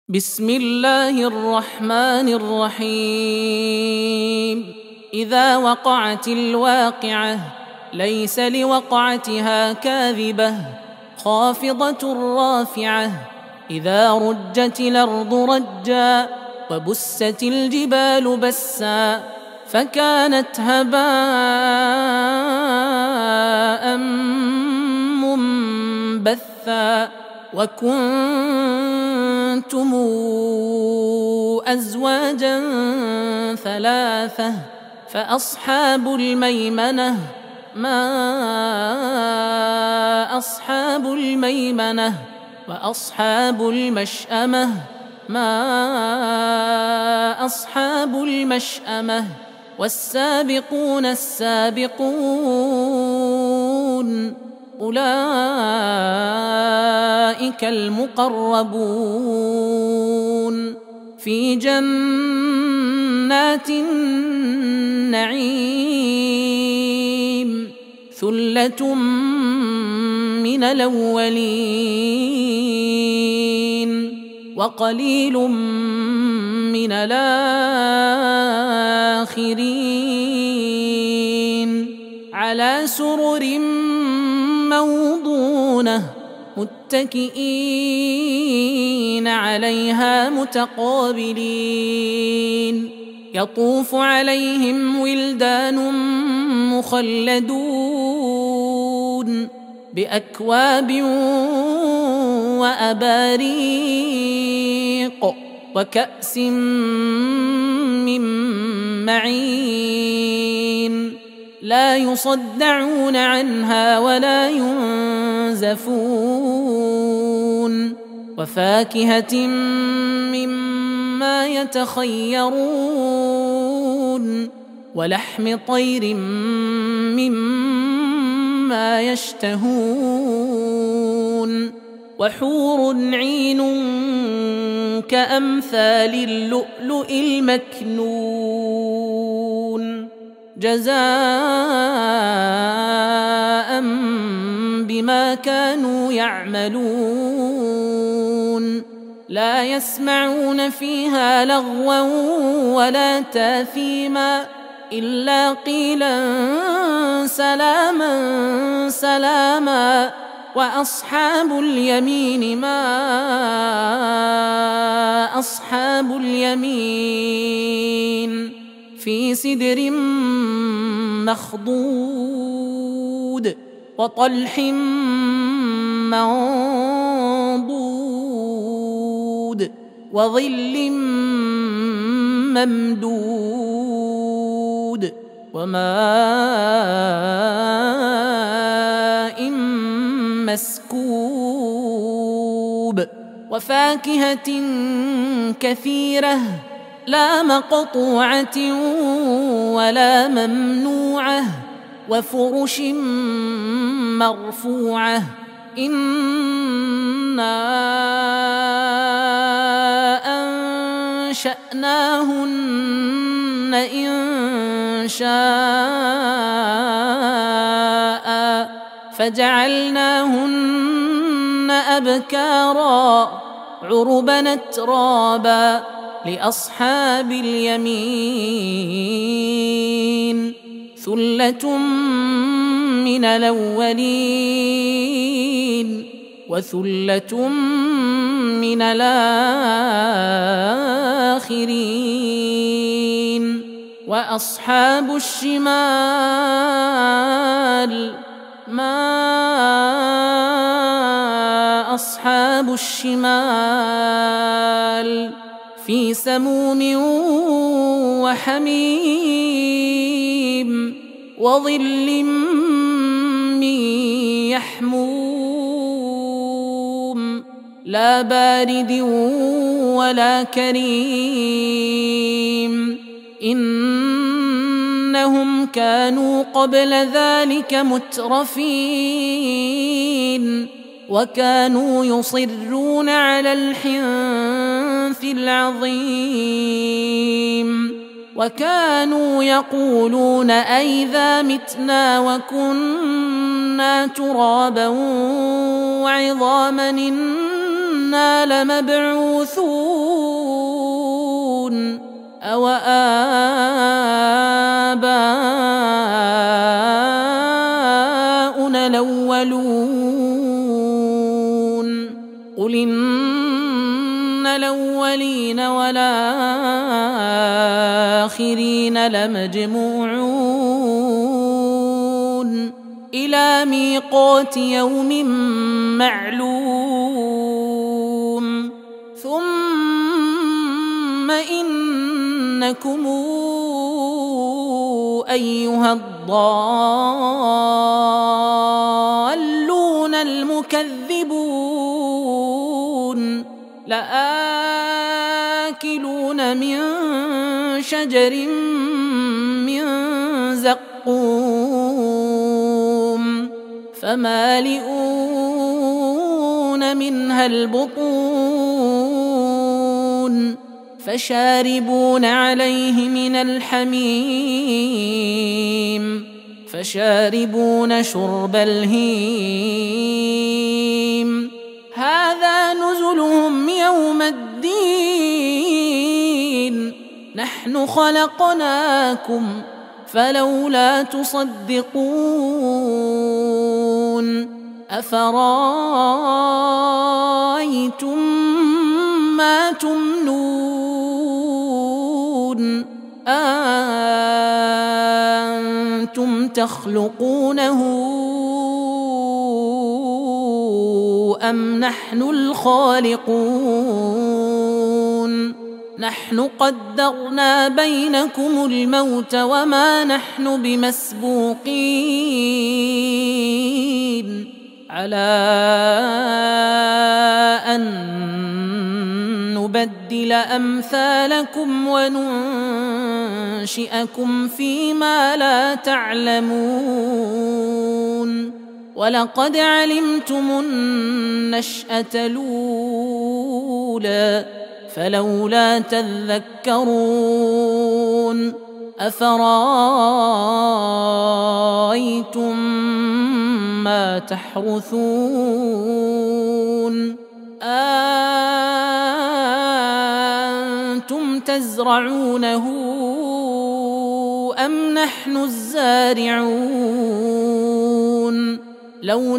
بسم الله الرحمن الرحيم. إذا وقعت الواقعة ليس لوقعتها كاذبة خافضة رافعة. إذا رجت الأرض رجا وبست الجبال بسا فكانت هباء منبثا وكنتم أزواجا ثلاثة فأصحاب الميمنة ما أصحاب الميمنة وأصحاب المشأمة ما أصحاب المشأمة والسابقون السابقون أولئك المقربون في جنات النعيم ثلة من الأولين وقليل من الآخرين على سرر موضونة متكئين عليها متقابلين يطوف عليهم ولدان مخلدون بأكواب وأباريق وكأس من معين لا يصدعون عنها ولا ينزفون وفاكهة مما يتخيرون ولحم طير مما يشتهون وحور عين كأمثال اللؤلؤ المكنون جزاء بما كانوا يعملون لا يسمعون فيها لغوا ولا تاثيما إلا قيلا سلاما سلاما وأصحاب اليمين ما أصحاب اليمين في سدر مخضود وطلح منضود وظل ممدود وماء مسكوب وفاكهة كثيرة لا مقطوعة ولا ممنوعة وفرش مرفوعة إنا أنشأناهن إن شاء فجعلناهن أبكارا عربا أترابا لأصحاب اليمين ثلة من الأولين وثلة من الآخرين وأصحاب الشمال ما أصحاب الشمال في سموم وحميم وظل من يحموم لا بارد ولا كريم إنهم كانوا قبل ذلك مترفين وكانوا يصرون على الحنث العظيم وكانوا يقولون أئذا متنا وكنا ترابا وعظاما إنا لمبعوثون قل إن الأولين والآخرين لمجموعون إلى ميقات يوم معلوم ثم إنكم أيها الضالون المكذبون لآكلون من شجر من زقوم فمالئون منها البطون فشاربون عليه من الحميم فشاربون شرب الهيم هذا نزلهم يوم الدين نحن خلقناكم فلولا تصدقون أفرأيتم ما تمنون أنتم تخلقونه أم نحن الخالقون نحن قدرنا بينكم الموت وما نحن بمسبوقين على أن نبدل أمثالكم وننشئكم فيما لا تعلمون ولقد علمتم النشأة الأولى فلولا تذكرون أفرأيتم ما تحرثون أنتم تزرعونه أم نحن الزارعون لو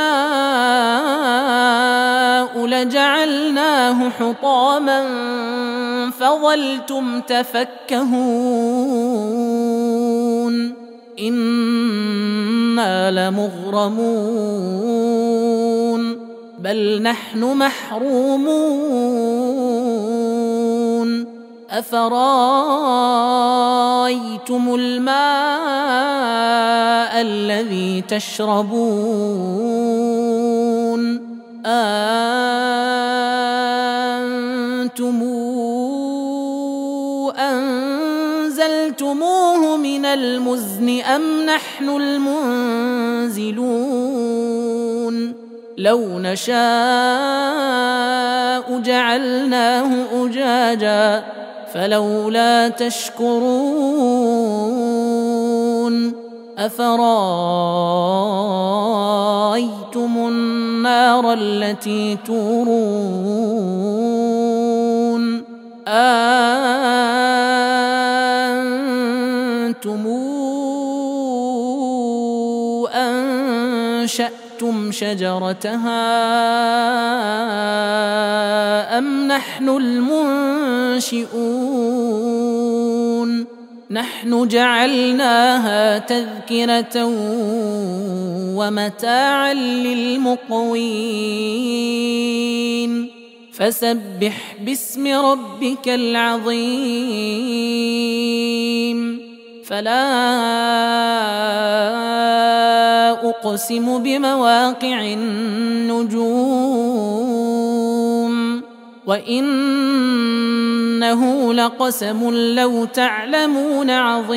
نشاء لجعلناه حطاما فظلتم تفكهون إنا لمغرمون بل نحن محرومون أفرأيتم الماء الذي تشربون أنتم أنزلتموه من المزن أم نحن المنزلون لو نشاء جعلناه أجاجا فلولا تشكرون أفرأيتم النار التي تورون أنتم أنشأتم شجرتها أم نحن المنشئون نحن جعلناها تذكرة ومتاعا للمقوين فسبح باسم ربك العظيم فلا أقسم بمواقع النجوم وإنه لقسم لو تعلمون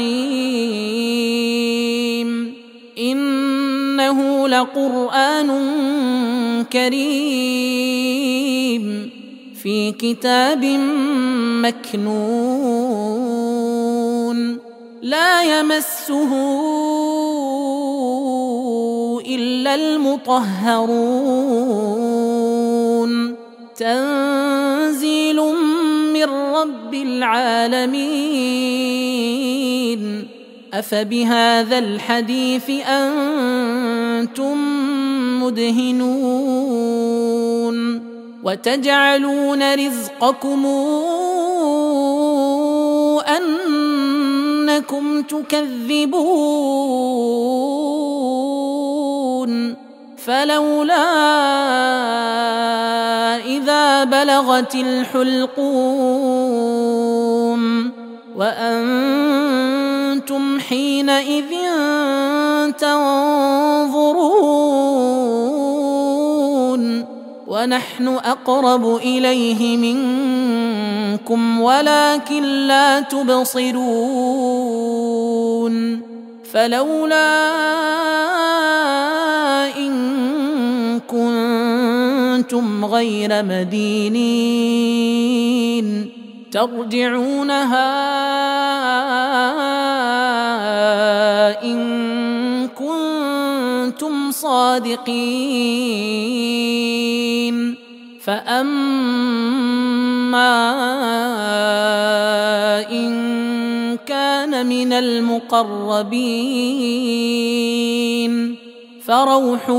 عظيم إنه لقرآن كريم في كتاب مكنون لا يمسه إلا المطهرون تنزيل من رب العالمين أفبهذا الحديث أنتم مدهنون وتجعلون رزقكم أنكم تكذبون فلولا إذا بلغت الحلقوم وأنتم حينئذ تنظرون ونحن أقرب إليه منكم ولكن لا تبصرون فلولا إن كنتم غير مدينين ترجعونها إن كنتم صادقين فأما إن كان من المقربين فروح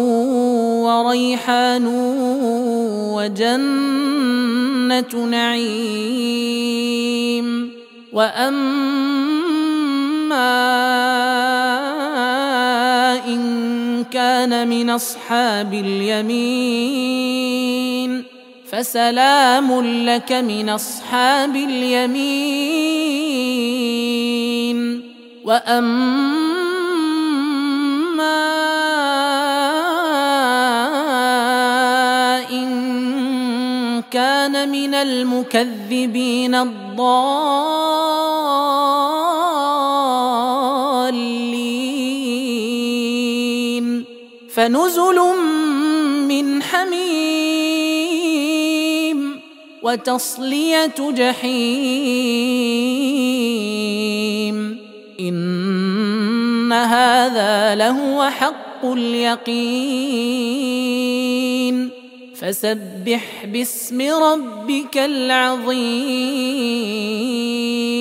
وريحان وجنة نعيم وأما إن كان من أصحاب اليمين فسلام لك من أصحاب اليمين وأما إن كان من المكذبين الضالين فنزل من حميم وتصلية جحيم إن هذا لهو حق اليقين فسبح باسم ربك العظيم.